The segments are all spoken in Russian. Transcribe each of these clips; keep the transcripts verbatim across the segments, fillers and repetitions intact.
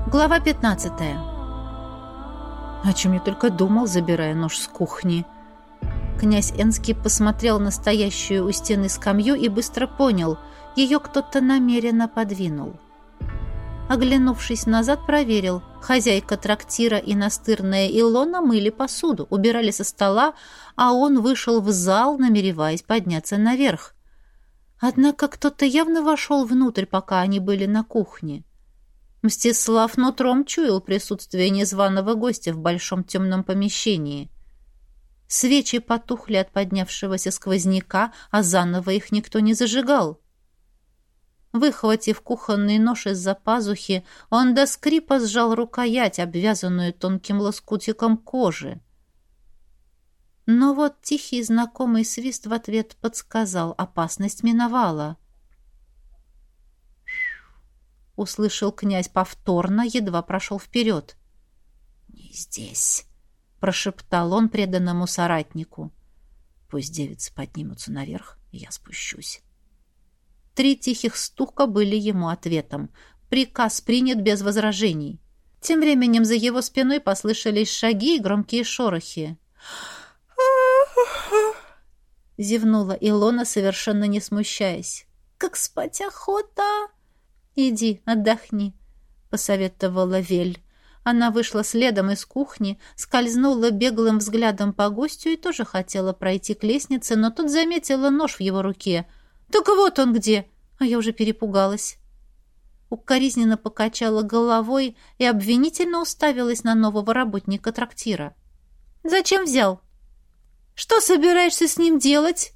Глава пятнадцатая. О чем я только думал, забирая нож с кухни. Князь Энский посмотрел на стоящую у стены скамью и быстро понял, ее кто-то намеренно подвинул. Оглянувшись назад, проверил. Хозяйка трактира и настырная Илона мыли посуду, убирали со стола, а он вышел в зал, намереваясь подняться наверх. Однако кто-то явно вошел внутрь, пока они были на кухне. Мстислав нутром чуял присутствие незваного гостя в большом темном помещении. Свечи потухли от поднявшегося сквозняка, а заново их никто не зажигал. Выхватив кухонный нож из-за пазухи, он до скрипа сжал рукоять, обвязанную тонким лоскутиком кожи. Но вот тихий знакомый свист в ответ подсказал, опасность миновала. Услышал князь повторно, едва прошел вперед. «Не здесь», — прошептал он преданному соратнику. «Пусть девицы поднимутся наверх, и я спущусь». Три тихих стука были ему ответом. Приказ принят без возражений. Тем временем за его спиной послышались шаги и громкие шорохи. Зевнула Илона, совершенно не смущаясь. «Как спать охота!» «Иди, отдохни», — посоветовала Вель. Она вышла следом из кухни, скользнула беглым взглядом по гостю и тоже хотела пройти к лестнице, но тут заметила нож в его руке. «Так вот он где!» А я уже перепугалась. Укоризненно покачала головой и обвинительно уставилась на нового работника трактира. «Зачем взял? Что собираешься с ним делать?»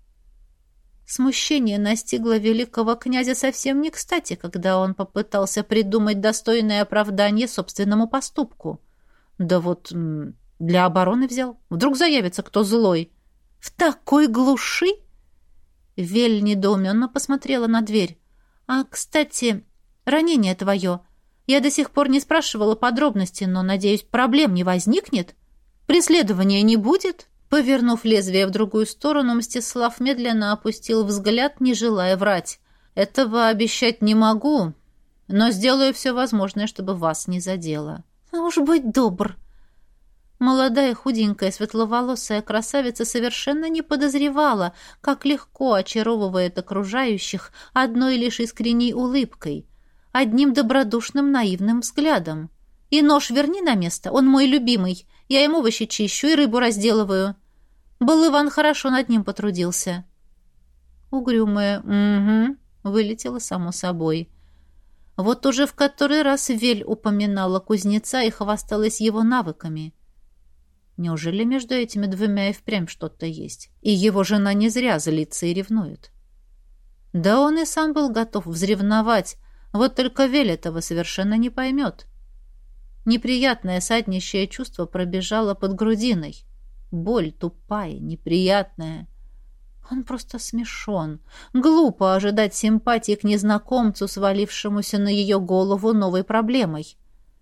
Смущение настигло великого князя совсем не кстати, когда он попытался придумать достойное оправдание собственному поступку. Да вот для обороны взял. Вдруг заявится кто злой. «В такой глуши?» Вель недоуменно посмотрела на дверь. «А, кстати, ранение твое. Я до сих пор не спрашивала подробностей, но, надеюсь, проблем не возникнет? Преследования не будет?» Повернув лезвие в другую сторону, Мстислав медленно опустил взгляд, не желая врать. «Этого обещать не могу, но сделаю все возможное, чтобы вас не задело». «А уж будь добр!» Молодая, худенькая, светловолосая красавица совершенно не подозревала, как легко очаровывает окружающих одной лишь искренней улыбкой, одним добродушным наивным взглядом. «И нож верни на место, он мой любимый. Я ему овощи чищу и рыбу разделываю. Был Иван хорошо над ним потрудился». Угрюмая «угу» вылетела само собой. Вот уже в который раз Вель упоминала кузнеца и хвасталась его навыками. Неужели между этими двумя и впрямь что-то есть? И его жена не зря злится и ревнует. Да он и сам был готов взревновать, вот только Вель этого совершенно не поймет. Неприятное саднищее чувство пробежало под грудиной. Боль тупая, неприятная. Он просто смешон. Глупо ожидать симпатии к незнакомцу, свалившемуся на ее голову новой проблемой.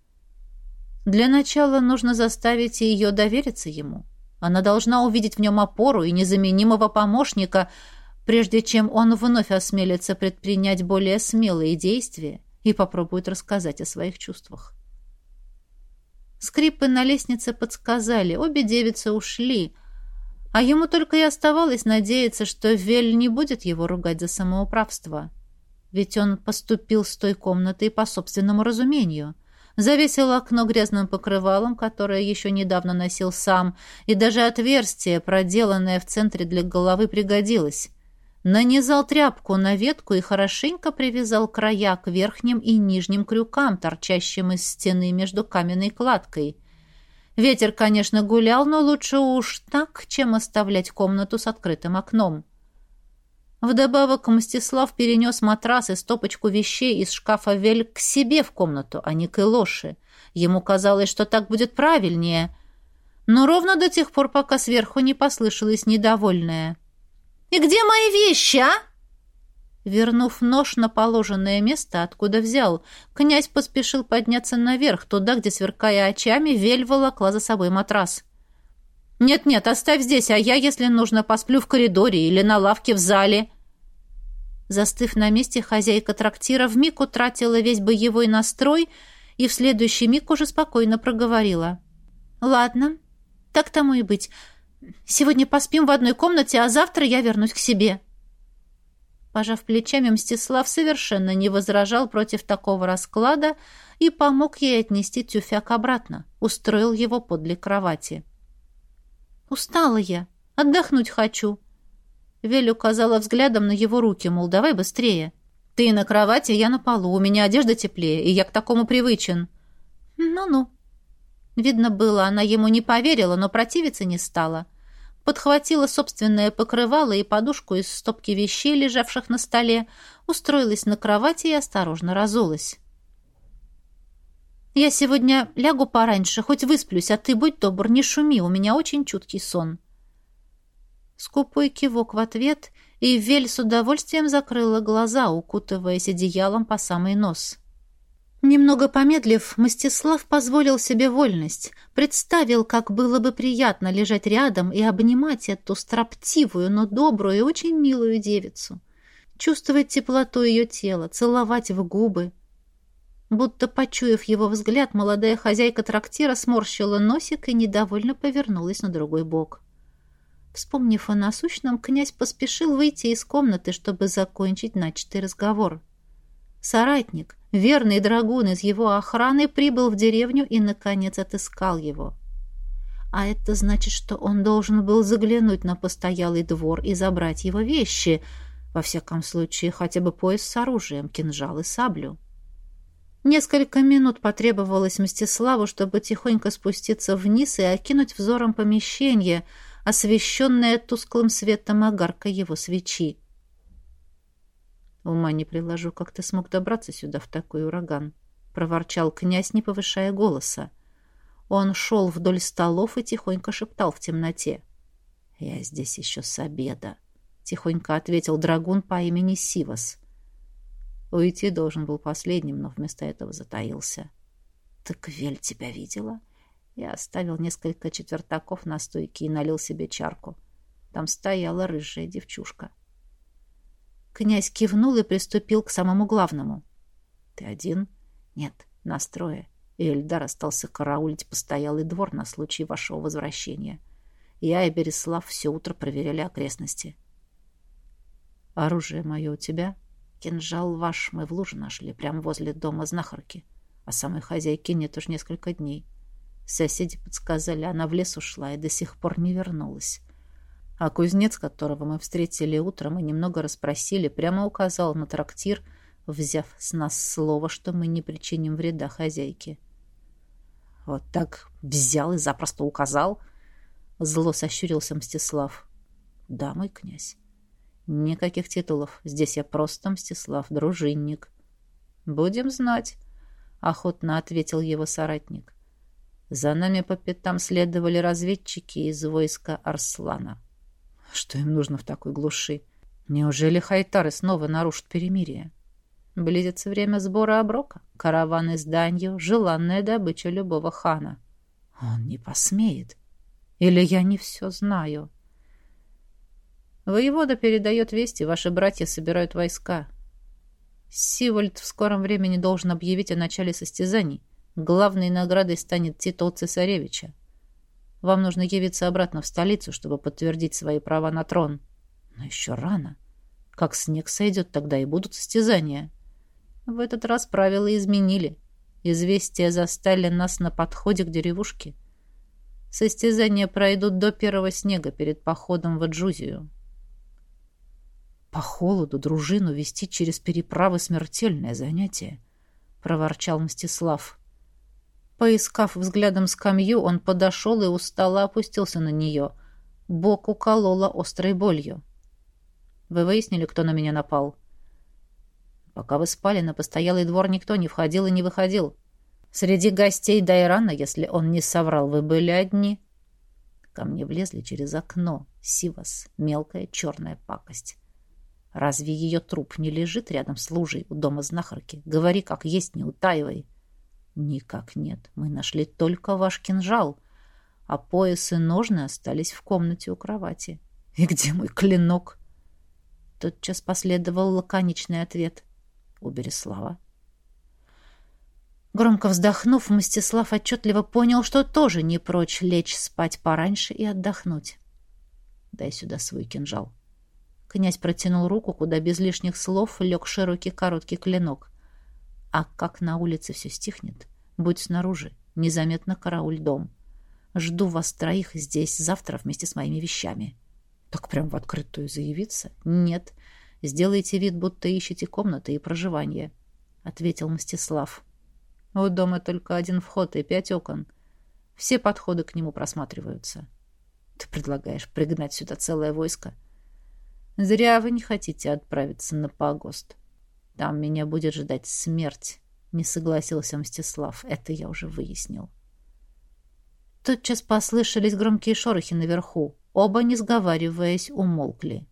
Для начала нужно заставить ее довериться ему. Она должна увидеть в нем опору и незаменимого помощника, прежде чем он вновь осмелится предпринять более смелые действия и попробует рассказать о своих чувствах. Скрипы на лестнице подсказали, обе девицы ушли, а ему только и оставалось надеяться, что Вель не будет его ругать за самоуправство. Ведь он поступил с той комнатой по собственному разумению. Завесил окно грязным покрывалом, которое еще недавно носил сам, и даже отверстие, проделанное в центре для головы, пригодилось. Нанизал тряпку на ветку и хорошенько привязал края к верхним и нижним крюкам, торчащим из стены между каменной кладкой. Ветер, конечно, гулял, но лучше уж так, чем оставлять комнату с открытым окном. Вдобавок Мстислав перенес матрас и стопочку вещей из шкафа Вель к себе в комнату, а не к Илоше. Ему казалось, что так будет правильнее. Но ровно до тех пор, пока сверху не послышалось недовольное: «И где мои вещи, а?» Вернув нож на положенное место, откуда взял, князь поспешил подняться наверх, туда, где, сверкая очами, Вель волокла за собой матрас. «Нет-нет, оставь здесь, а я, если нужно, посплю в коридоре или на лавке в зале». Застыв на месте, хозяйка трактира вмиг утратила весь боевой настрой и в следующий миг уже спокойно проговорила. «Ладно, так тому и быть. Сегодня поспим в одной комнате, а завтра я вернусь к себе». Пожав плечами, Мстислав совершенно не возражал против такого расклада и помог ей отнести тюфяк обратно, устроил его подле кровати. «Устала я, отдохнуть хочу». Вель указала взглядом на его руки, мол, давай быстрее. «Ты на кровати, я на полу, у меня одежда теплее, и я к такому привычен». «Ну-ну». Видно было, она ему не поверила, но противиться не стала. Подхватила собственное покрывало и подушку из стопки вещей, лежавших на столе, устроилась на кровати и осторожно разулась. «Я сегодня лягу пораньше, хоть высплюсь, а ты, будь добр, не шуми, у меня очень чуткий сон». Скупой кивок в ответ, и Вель с удовольствием закрыла глаза, укутываясь одеялом по самый нос. Немного помедлив, Мстислав позволил себе вольность, представил, как было бы приятно лежать рядом и обнимать эту строптивую, но добрую и очень милую девицу, чувствовать теплоту ее тела, целовать в губы. Будто почуяв его взгляд, молодая хозяйка трактира сморщила носик и недовольно повернулась на другой бок. Вспомнив о насущном, князь поспешил выйти из комнаты, чтобы закончить начатый разговор. Соратник, верный драгун из его охраны, прибыл в деревню и, наконец, отыскал его. А это значит, что он должен был заглянуть на постоялый двор и забрать его вещи, во всяком случае, хотя бы пояс с оружием, кинжал и саблю. Несколько минут потребовалось Мстиславу, чтобы тихонько спуститься вниз и окинуть взором помещение, освещенное тусклым светом огарка его свечи. «Ума не приложу, как ты смог добраться сюда в такой ураган», — проворчал князь, не повышая голоса. Он шел вдоль столов и тихонько шептал в темноте. «Я здесь еще с обеда», — тихонько ответил драгун по имени Сивас. Уйти должен был последним, но вместо этого затаился. «Так Вель тебя видела?» Я оставил несколько четвертаков на стойке и налил себе чарку. Там стояла рыжая девчушка. Князь кивнул и приступил к самому главному. «Ты один?» «Нет, нас трое. И Эльдар остался караулить постоялый двор на случай вашего возвращения. Я и Береслав все утро проверяли окрестности». «Оружие мое у тебя?» «Кинжал ваш мы в луже нашли, прямо возле дома знахарки. А самой хозяйки нет уж несколько дней. Соседи подсказали, она в лес ушла и до сих пор не вернулась. А кузнец, которого мы встретили утром и немного расспросили, прямо указал на трактир, взяв с нас слово, что мы не причиним вреда хозяйке». «Вот так взял и запросто указал?» Зло сощурился Мстислав. «Да, мой князь. Никаких титулов. Здесь я просто Мстислав, дружинник». «Будем знать», — охотно ответил его соратник. «За нами по пятам следовали разведчики из войска Арслана». «Что им нужно в такой глуши? Неужели хайтары снова нарушат перемирие?» «Близится время сбора оброка. Караван из Данью — желанная добыча любого хана». «Он не посмеет. Или я не все знаю?» «Воевода передает вести, ваши братья собирают войска. Сивольд в скором времени должен объявить о начале состязаний. Главной наградой станет титул цесаревича. Вам нужно явиться обратно в столицу, чтобы подтвердить свои права на трон. Но еще рано. Как снег сойдет, тогда и будут состязания. В этот раз правила изменили. Известия застали нас на подходе к деревушке. Состязания пройдут до первого снега перед походом в Аджузию». «По холоду дружину вести через переправы — смертельное занятие», — проворчал Мстислав. Поискав взглядом скамью, он подошел и устало опустился на нее. Бок уколола острой болью. «Вы выяснили, кто на меня напал?» «Пока вы спали, на постоялый двор никто не входил и не выходил. Среди гостей Дайрана, если он не соврал, вы были одни. Ко мне влезли через окно. Сивас, мелкая черная пакость. Разве ее труп не лежит рядом с лужей у дома знахарки? Говори, как есть, не утаивай». «Никак нет. Мы нашли только ваш кинжал, а пояс и ножны остались в комнате у кровати». «И где мой клинок?» Тотчас последовал лаконичный ответ. «У Береслава». Громко вздохнув, Мстислав отчетливо понял, что тоже не прочь лечь спать пораньше и отдохнуть. «Дай сюда свой кинжал». Князь протянул руку, куда без лишних слов лег широкий короткий клинок. «А как на улице все стихнет, будь снаружи, незаметно карауль дом. Жду вас троих здесь завтра вместе с моими вещами». «Так прям в открытую заявиться?» «Нет. Сделайте вид, будто ищете комнаты и проживание», — ответил Мстислав. «У дома только один вход и пять окон. Все подходы к нему просматриваются. Ты предлагаешь пригнать сюда целое войско? Зря вы не хотите отправиться на погост. Там меня будет ждать смерть», — не согласился Мстислав. «Это я уже выяснил». Тотчас послышались громкие шорохи наверху. Оба, не сговариваясь, умолкли.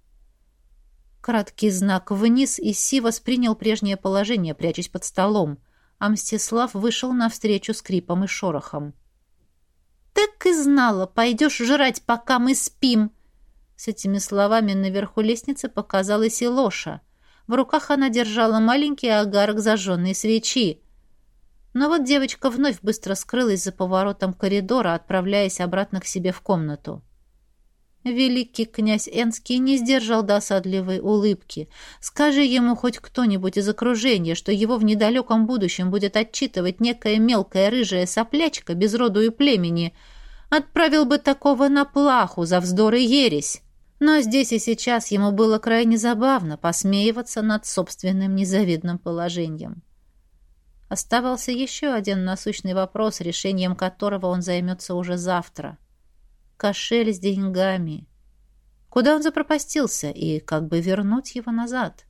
Краткий знак вниз, и Си воспринял прежнее положение, прячась под столом, а Мстислав вышел навстречу скрипом и шорохом. «Так и знала, пойдешь жрать, пока мы спим!» С этими словами наверху лестницы показалась и Лоша. В руках она держала маленький огарок зажженной свечи. Но вот девочка вновь быстро скрылась за поворотом коридора, отправляясь обратно к себе в комнату. Великий князь Энский не сдержал досадливой улыбки. Скажи ему хоть кто-нибудь из окружения, что его в недалеком будущем будет отчитывать некая мелкая рыжая соплячка без роду и племени, отправил бы такого на плаху за вздор и ересь. Но здесь и сейчас ему было крайне забавно посмеиваться над собственным незавидным положением. Оставался еще один насущный вопрос, решением которого он займется уже завтра. Кошель с деньгами. Куда он запропастился и как бы вернуть его назад?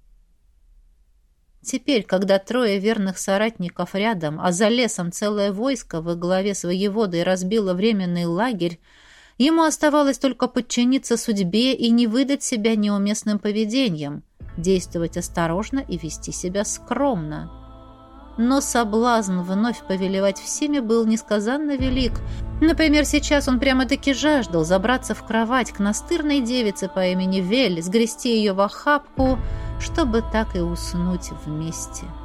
Теперь, когда трое верных соратников рядом, а за лесом целое войско во главе с воеводой разбило временный лагерь, ему оставалось только подчиниться судьбе и не выдать себя неуместным поведением, действовать осторожно и вести себя скромно. Но соблазн вновь повелевать всеми был несказанно велик. Например, сейчас он прямо-таки жаждал забраться в кровать к настырной девице по имени Вель, сгрести ее в охапку, чтобы так и уснуть вместе.